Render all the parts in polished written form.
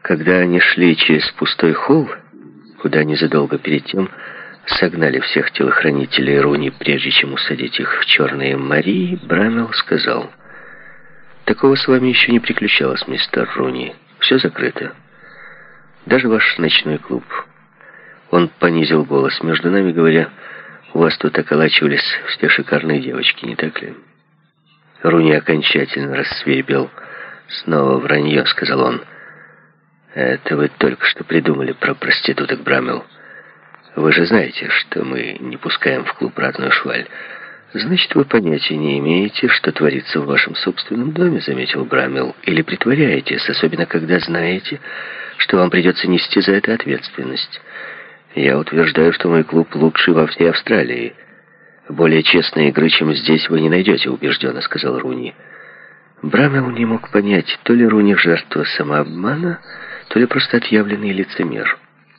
Когда они шли через пустой холл, куда незадолго перед тем согнали всех телохранителей Руни, прежде чем усадить их в черные Марии, Браммел сказал: «Такого с вами еще не приключалось, мистер Руни. Все закрыто. Даже ваш ночной клуб». Он понизил голос, между нами говоря: «У вас тут околачивались все шикарные девочки, не так ли?» Руни окончательно рассверепел. «Снова вранье», — сказал он. «Это вы только что придумали про проституток, Браммел. Вы же знаете, что мы не пускаем в клуб разную шваль». «Значит, вы понятия не имеете, что творится в вашем собственном доме», — заметил Браммел. «Или притворяетесь, особенно когда знаете, что вам придется нести за это ответственность. Я утверждаю, что мой клуб лучший во всей Австралии. Более честной игры, чем здесь, вы не найдете», — убежденно сказал Руни. Браммел не мог понять, то ли Руни жертва самообмана, то ли просто отъявленный лицемер.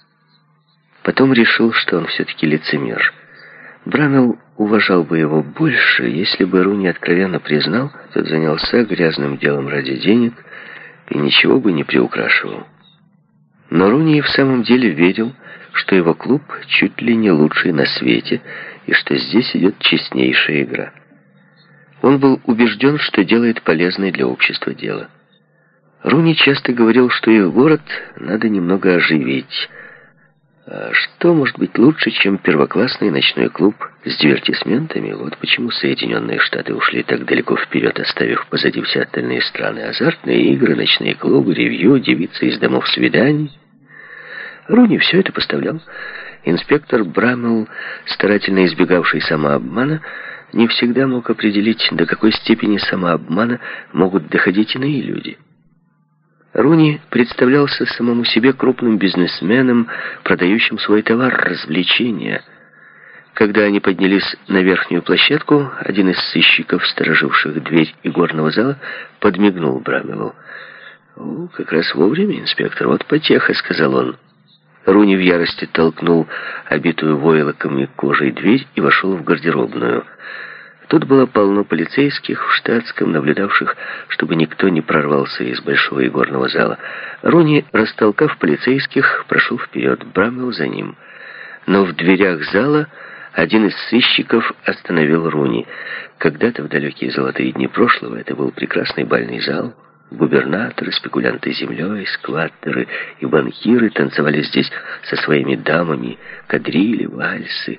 Потом решил, что он все-таки лицемер. Браммел уважал бы его больше, если бы Руни откровенно признал, что занялся грязным делом ради денег и ничего бы не приукрашивал. Но Руни в самом деле верил, что его клуб чуть ли не лучший на свете, и что здесь идет честнейшая игра. Он был убежден, что делает полезное для общества дело. Руни часто говорил, что их город надо немного оживить. А что может быть лучше, чем первоклассный ночной клуб с дивертисментами? Вот почему Соединенные Штаты ушли так далеко вперед, оставив позади все остальные страны. Азартные игры, ночные клубы, ревью, девицы из домов свиданий. Руни все это поставлял. Инспектор Браммел, старательно избегавший самообмана, не всегда мог определить, до какой степени самообмана могут доходить иные люди. Руни представлялся самому себе крупным бизнесменом, продающим свой товар — развлечения. Когда они поднялись на верхнюю площадку, один из сыщиков, стороживших дверь игорного зала, подмигнул Браммелу. «О, как раз вовремя, инспектор, вот потеха», — сказал он. Руни в ярости толкнул обитую войлоком и кожей дверь и вошел в гардеробную. Тут было полно полицейских в штатском, наблюдавших, чтобы никто не прорвался из большого игорного зала. Руни, растолкав полицейских, прошел вперед, Браммел за ним. Но в дверях зала один из сыщиков остановил Руни. Когда-то в далекие золотые дни прошлого это был прекрасный бальный зал. Губернаторы, спекулянты землей, скваттеры и банкиры танцевали здесь со своими дамами, кадрили, вальсы.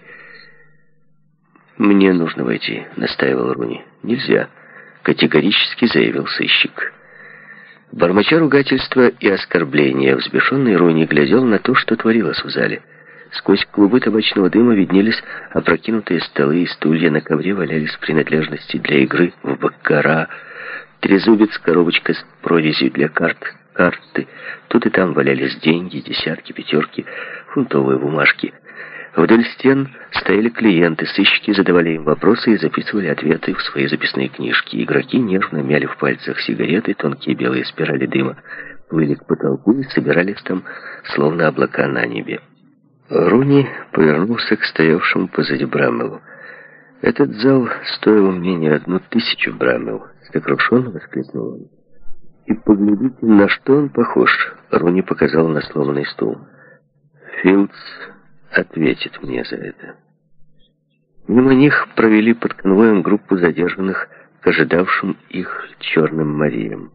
«Мне нужно войти», — настаивал Руни. «Нельзя», — категорически заявил сыщик. Бормоча ругательства и оскорбления, взбешенный Руни глядел на то, что творилось в зале. Сквозь клубы табачного дыма виднелись опрокинутые столы и стулья, на ковре валялись принадлежности для игры в баккара, трезубец, коробочка с прорезью для карты. Тут и там валялись деньги, десятки, пятерки, фунтовые бумажки. Вдоль стен стояли клиенты, сыщики задавали им вопросы и записывали ответы в свои записные книжки. Игроки нервно мяли в пальцах сигареты, тонкие белые спирали дыма плыли к потолку и собирались там, словно облака на небе. Руни повернулся к стоявшему позади Браммелу. «Этот зал стоил мне не 1000 Браммел», — сокрушенно воскликнул он. «И поглядите, на что он похож», — Руни показал на сломанный стул. «Филдс ответит мне за это». Мимо них провели под конвоем группу задержанных к ожидавшим их черным Мариям.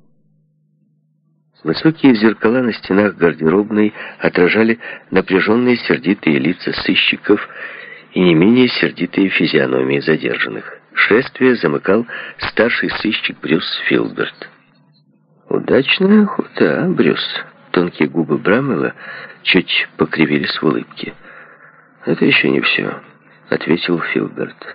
Высокие зеркала на стенах гардеробной отражали напряженные сердитые лица сыщиков и не менее сердитые физиономии задержанных. Шествие замыкал старший сыщик Брюс Филберт. «Удачная охота, а, Брюс?» Тонкие губы Браммела чуть покривились в улыбке. «Это еще не все», — ответил Филберт.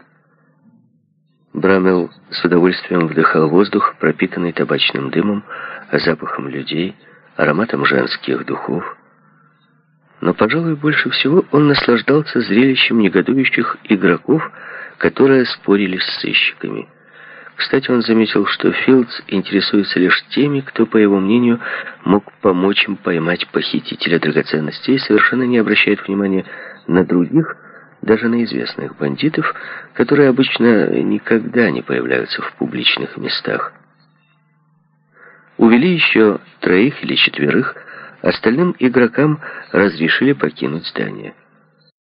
Браммел с удовольствием вдыхал воздух, пропитанный табачным дымом, запахом людей, ароматом женских духов. Но, пожалуй, больше всего он наслаждался зрелищем негодующих игроков, которые спорили с сыщиками. Кстати, он заметил, что Филдс интересуется лишь теми, кто, по его мнению, мог помочь им поймать похитителя драгоценностей, и совершенно не обращает внимания на других, даже на известных бандитов, которые обычно никогда не появляются в публичных местах. Увели еще 3 или 4, Остальным игрокам разрешили покинуть здание.